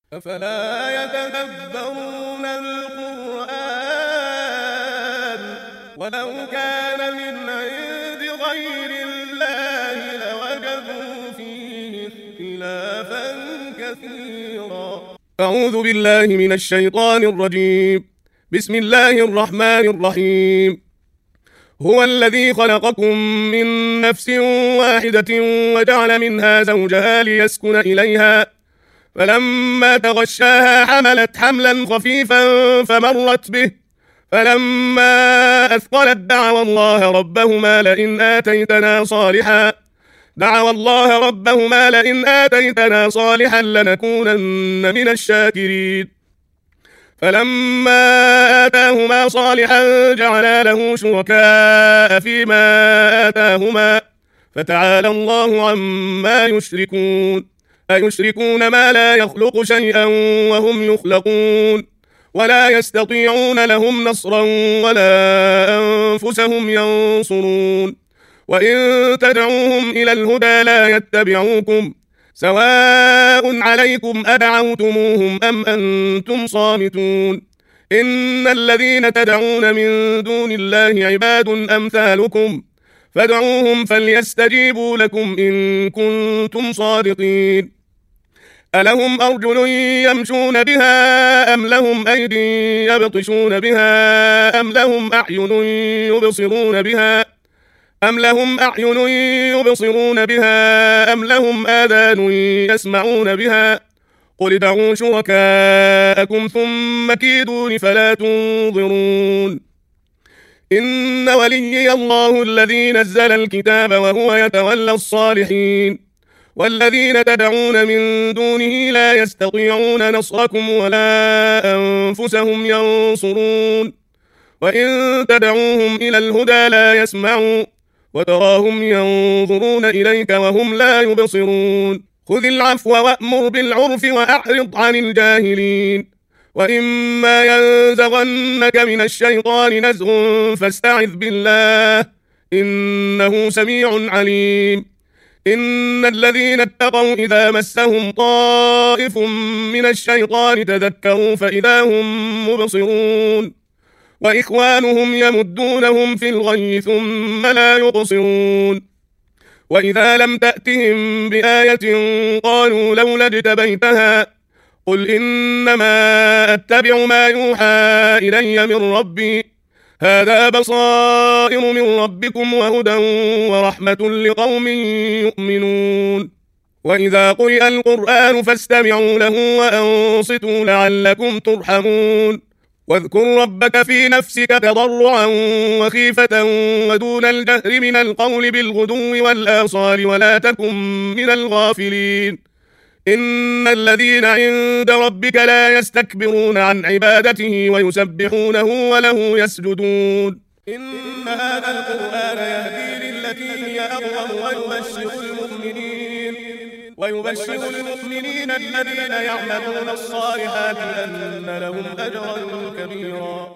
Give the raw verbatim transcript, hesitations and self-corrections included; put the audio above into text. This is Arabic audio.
أفلا يتدبرون القرآن ولو كان من عند غير الله لوجدوا فيه اختلافا كثيرا. أعوذ بالله من الشيطان الرجيم. بسم الله الرحمن الرحيم. هو الذي خلقكم من نفس واحدة وجعل منها زوجها ليسكن إليها فلما تغشاها حملت حملا خفيفا فمرت به فلما أثقلت دعوا الله ربهما لئن آتيتنا صالحا دعوا الله ربهما لئن آتيتنا صالحا لنكونن من الشاكرين فلما آتاهما صالحا جعلا له شركاء فيما آتاهما فتعالى الله عما يشركون. أيشركون ما لا يخلق شيئا وهم يخلقون ولا يستطيعون لهم نصرا ولا أنفسهم ينصرون وإن تدعوهم إلى الهدى لا يتبعوكم سواء عليكم أدعوتموهم أم أنتم صامتون. إن الذين تدعون من دون الله عباد أمثالكم فادعوهم فليستجيبوا لكم إن كنتم صادقين. ألهم أرجل يمشون بها أم لهم أيد يبطشون بها أم لهم أعين يبصرون بها أم لهم أعين يبصرون بها أم لهم آذان يسمعون بها قل ادعوا شركاءكم ثم كيدون فلا تنظرون. إن وليي الله الذي نزل الكتاب وهو يتولى الصالحين والذين تدعون من دونه لا يستطيعون نصركم ولا أنفسهم ينصرون وإن تدعوهم إلى الهدى لا يسمعوا وتراهم ينظرون إليك وهم لا يبصرون. خذ العفو وأمر بالعرف وأعرض عن الجاهلين وإما ينزغنك من الشيطان نزغ فاستعذ بالله إنه سميع عليم. إن الذين اتقوا إذا مسهم طائف من الشيطان تذكروا فإذا هم مبصرون وإخوانهم يمدونهم في الغي ثم لا يقصرون. وإذا لم تأتهم بآية قالوا لولا اجتبيتها قل إنما أتبع ما يوحى إلي من ربي هذا بصائر من ربكم وهدى ورحمة لقوم يؤمنون. وإذا قرئ القرآن فاستمعوا له وأنصتوا لعلكم ترحمون. واذكر ربك في نفسك تضرعا وخيفة ودون الجهر من القول بالغدو والآصال ولا تكن من الغافلين. إن الذين عند ربك لا يستكبرون عن عبادته ويسبحونه وله يسجدون. إن هذا القرآن يهدي للتي هي أقوم ويبشر المؤمنين ويبشر المؤمنين الذين يعملون الصالحات أن لهم أجرا كبيرا.